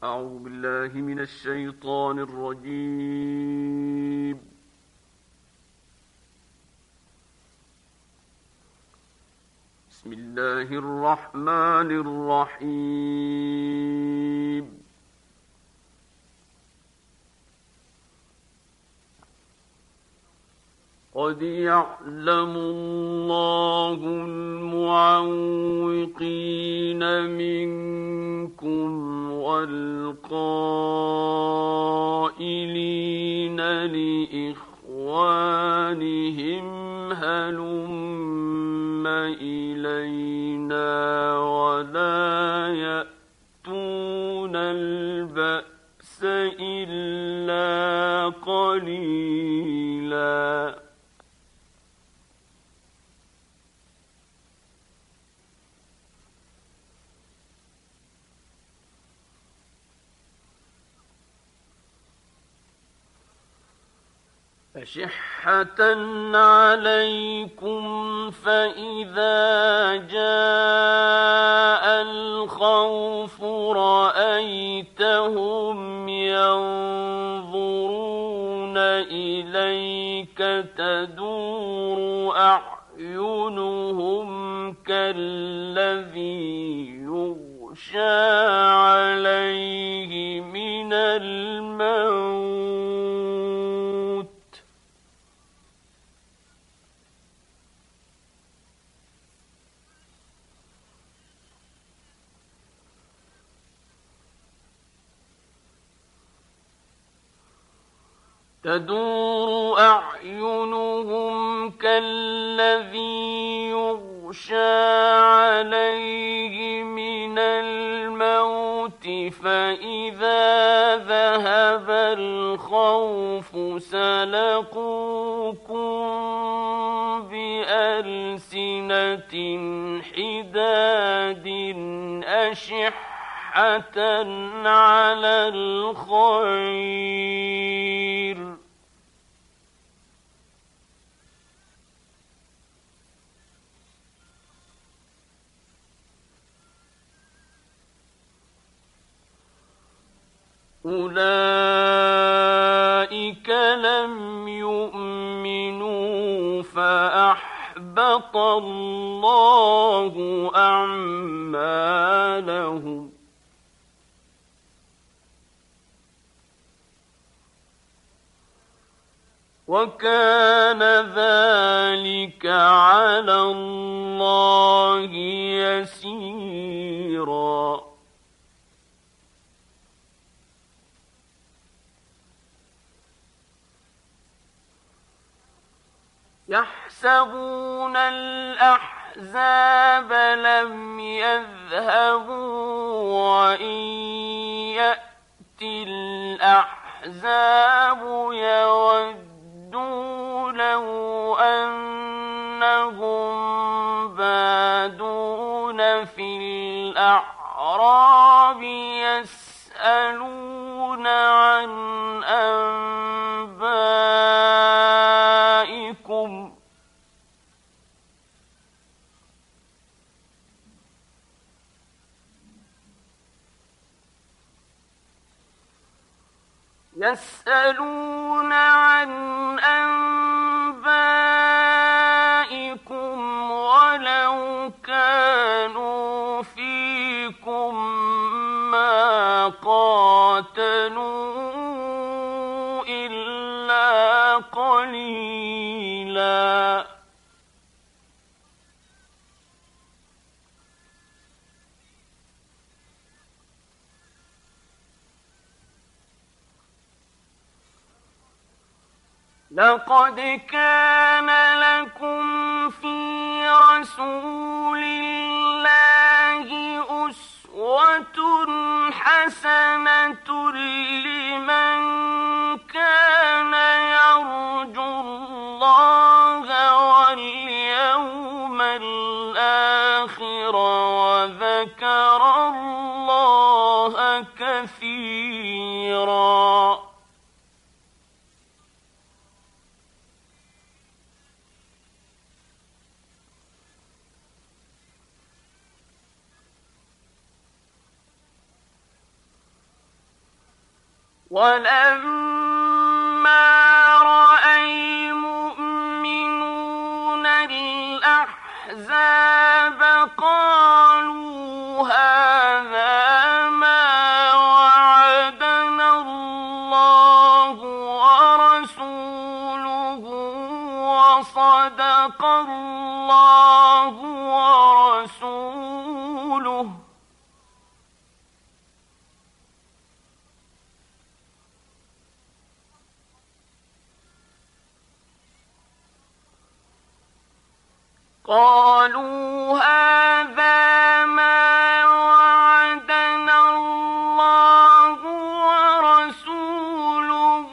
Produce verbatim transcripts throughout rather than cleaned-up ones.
أعوذ بالله من الشيطان الرجيم. بسم الله الرحمن الرحيم. قد يعلم الله المعوقين منكم والقائلين لإخوانهم هلم إلينا ولا يأتون البأس إلا قليلا. أشحة عليكم فإذا جاء الخوف رأيتهم ينظرون إليك تدور أعينهم كالذي يغشى عليه من الموت تدور أعينهم كالذي يغشى عليه من الموت فإذا ذهب الخوف سلقوكم بألسنة حداد أشحة على الخير أولئك لم يؤمنوا فأحبط الله أعمالهم وكان ذلك على الله يسيرا. يحسبون الأحزاب لم يذهبوا وإن يأتي الأحزاب يودوا لو أنهم بادون في الأعراب يسألون عن أنبائكم يسألون عن أنبائكم ولو كانوا فيكم ما قاتلوا إلا قليلا. لقد كان لكم في رسول الله أسوة حسنة لمن كان يرجو الله واليوم الآخر وذكر الله كثيرا. ولما رأى المؤمنون الأحزاب قالوا هذا ما وعدنا الله ورسوله وصدق الله ورسوله قالوا هذا ما وعدنا الله ورسوله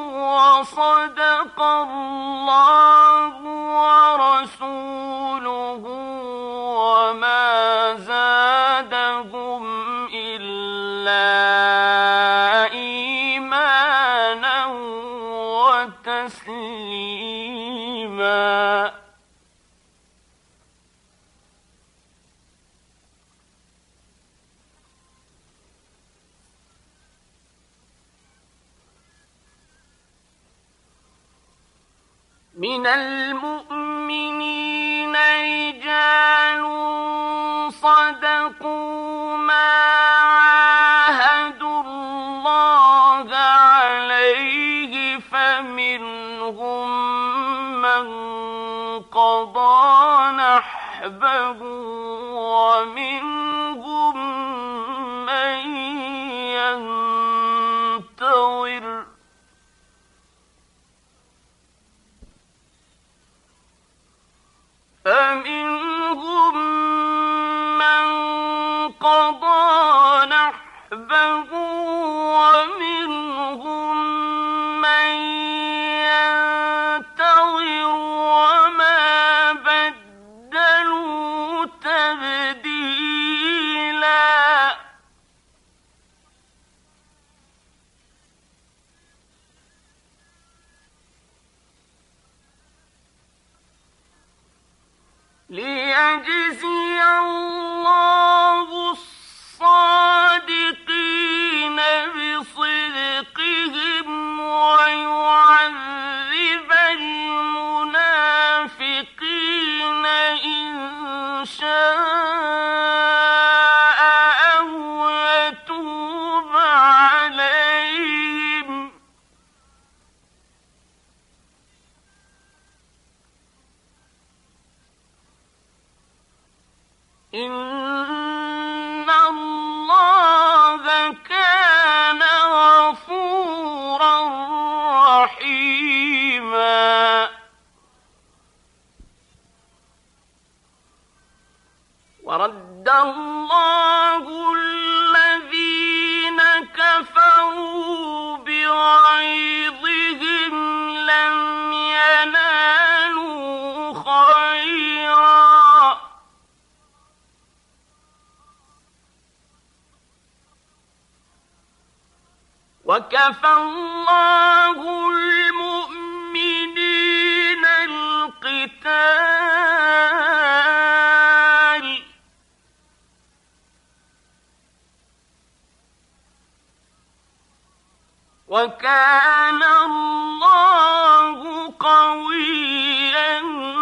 وصدق الله ورسوله وما زادهم إلا إيمانا وتسليما. من المؤمنين رجال صدقوا ما عاهدوا الله عليه فمنهم من قضى نحبه ومنهم من ينتظر فمنهم من قضى نحبه ومنهم من ينتظر وما بدلوا تبديلا. ليجزي الله الصادقين بصدقهم ويعذب المنافقين إن شاء أو يتوب عليهم إن الله كان غفورا رحيما. ورد الله الذين كفروا بغيظهم لم ينالوا خيرا وكفى الله المؤمنين القتال وكان الله قويا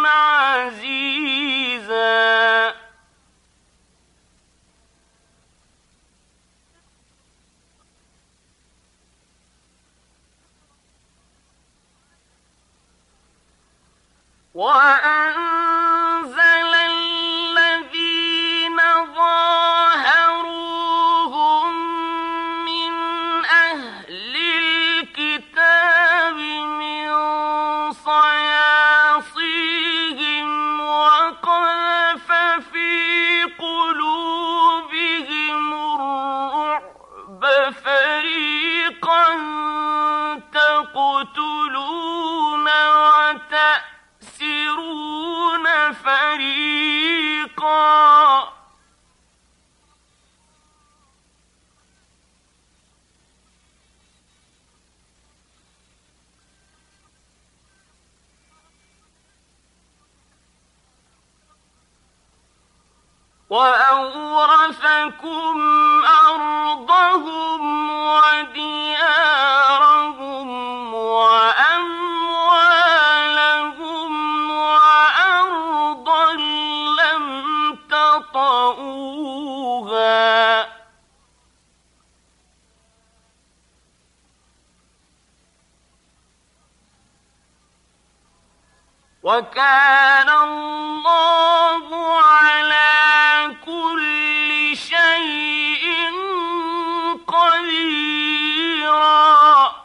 عزيزا. وأنزل الذين ظاهروهم من أهل الكتاب من صياصيهم وقذف في قلوبهم الرعب فريقا تقتلون وتأسرون فريقا وأورثكم أرضهم وديارهم وكان الله على كل شيء قديرا.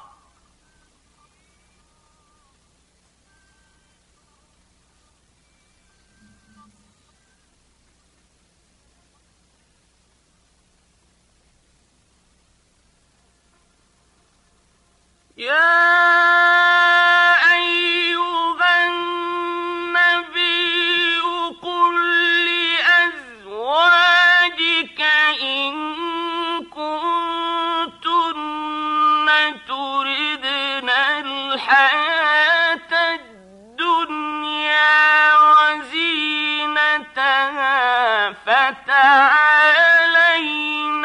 يا فتعالين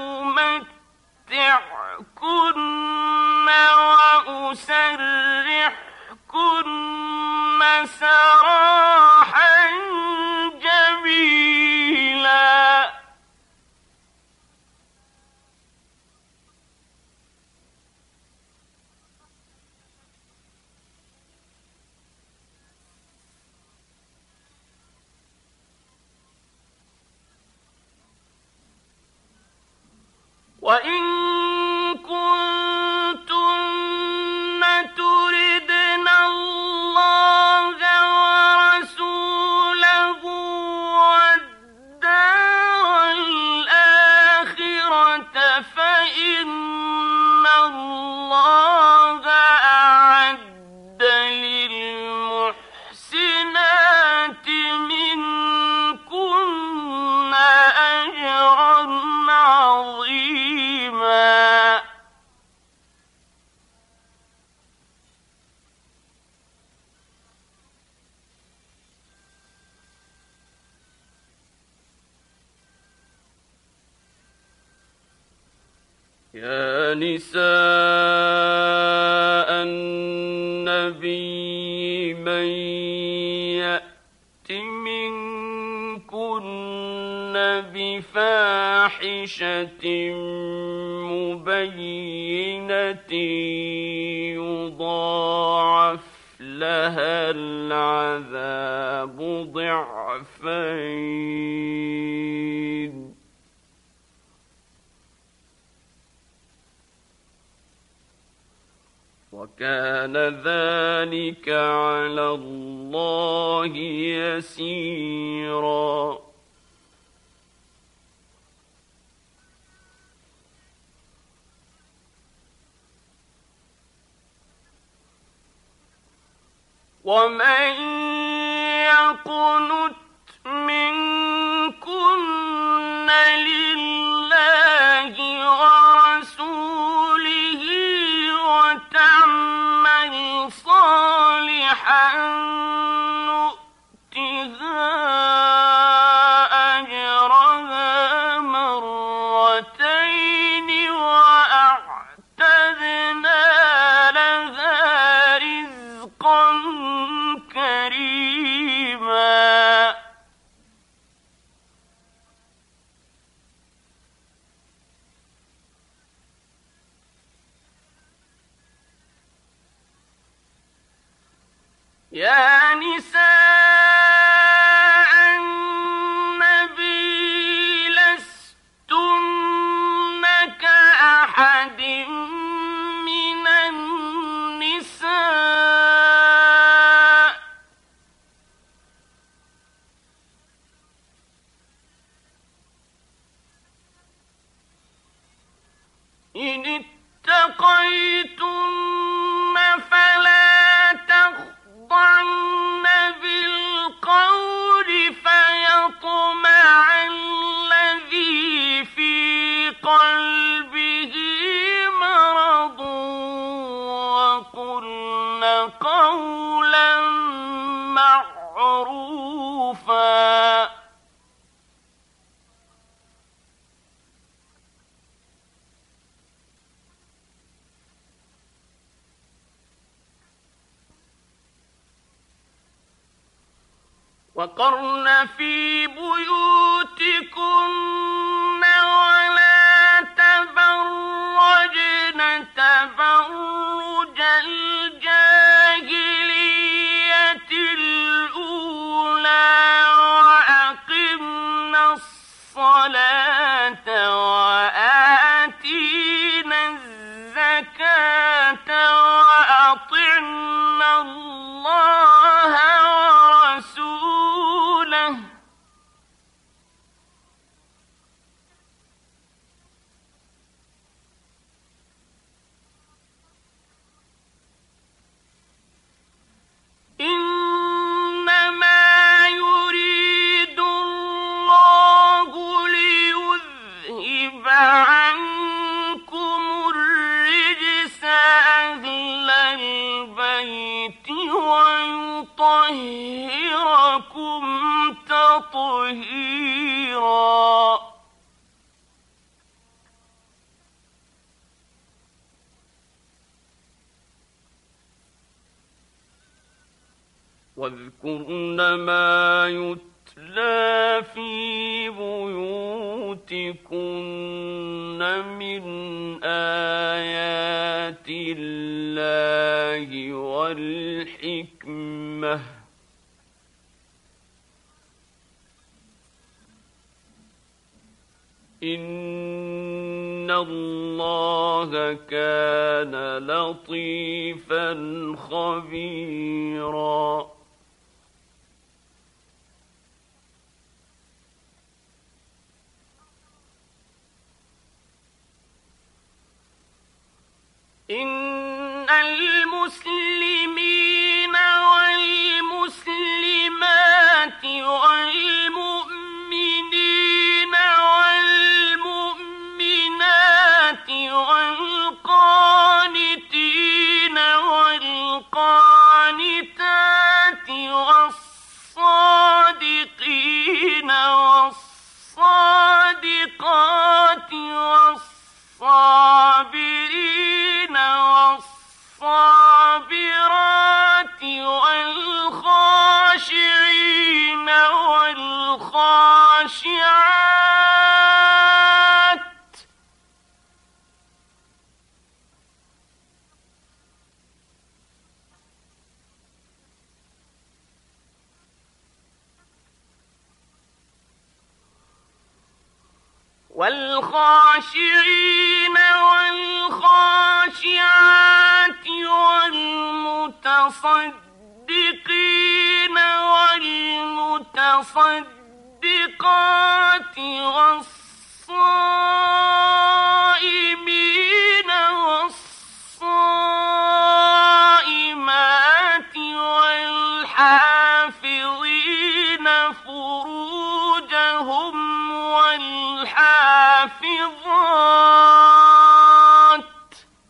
أمتعكن وأسرحكن سراحا جميلا. وإن كنتن تردن الله ورسوله والدار الآخرة فإن الله أعد للمحسنات منكن أجرا عظيما. يا نساء النبي من يأت منكن بفاحشة مبينة يضاعف لها العذاب ضعفين وكان ذلك على الله يسيرا. ومن يقنت منكن لله ورسوله وتعمل صالحا نؤتها أجرها مرتين وأعتدنا لها رزقا كريما. يا نساء النبي لستن كأحد من النساء إن اتقيتن فلا تخضعن بالقول فيطمع الذي في قلبه مرض وقلن قولا معروفا. وقرن في بيوتكن ولا تبرجن تبرج الجاهلية ويطهركم تطهيرا. واذكرن ما يتلى في بيوتكن من آيات الله والحكمة إن الله كان لطيفا خبيرا. إن المسلمين والمسلمات والمؤمنين والمؤمنات والقانتين والقانتات والصادقين والصادقات والصابرين والصابرات والخاشعين والخاشعات والخاشعين والخاشعات والمتصدقين والمتصدقات والصائمين والصائمات والحافظين فروجهم والحافظات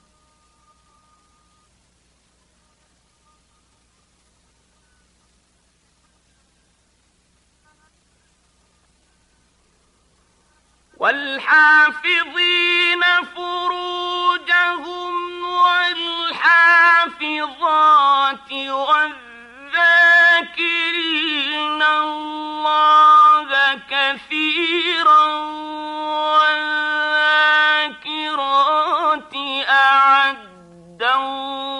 والحافظين فروجهم والحافظات والذاكرين الله كثيرا والذاكرات أعد الله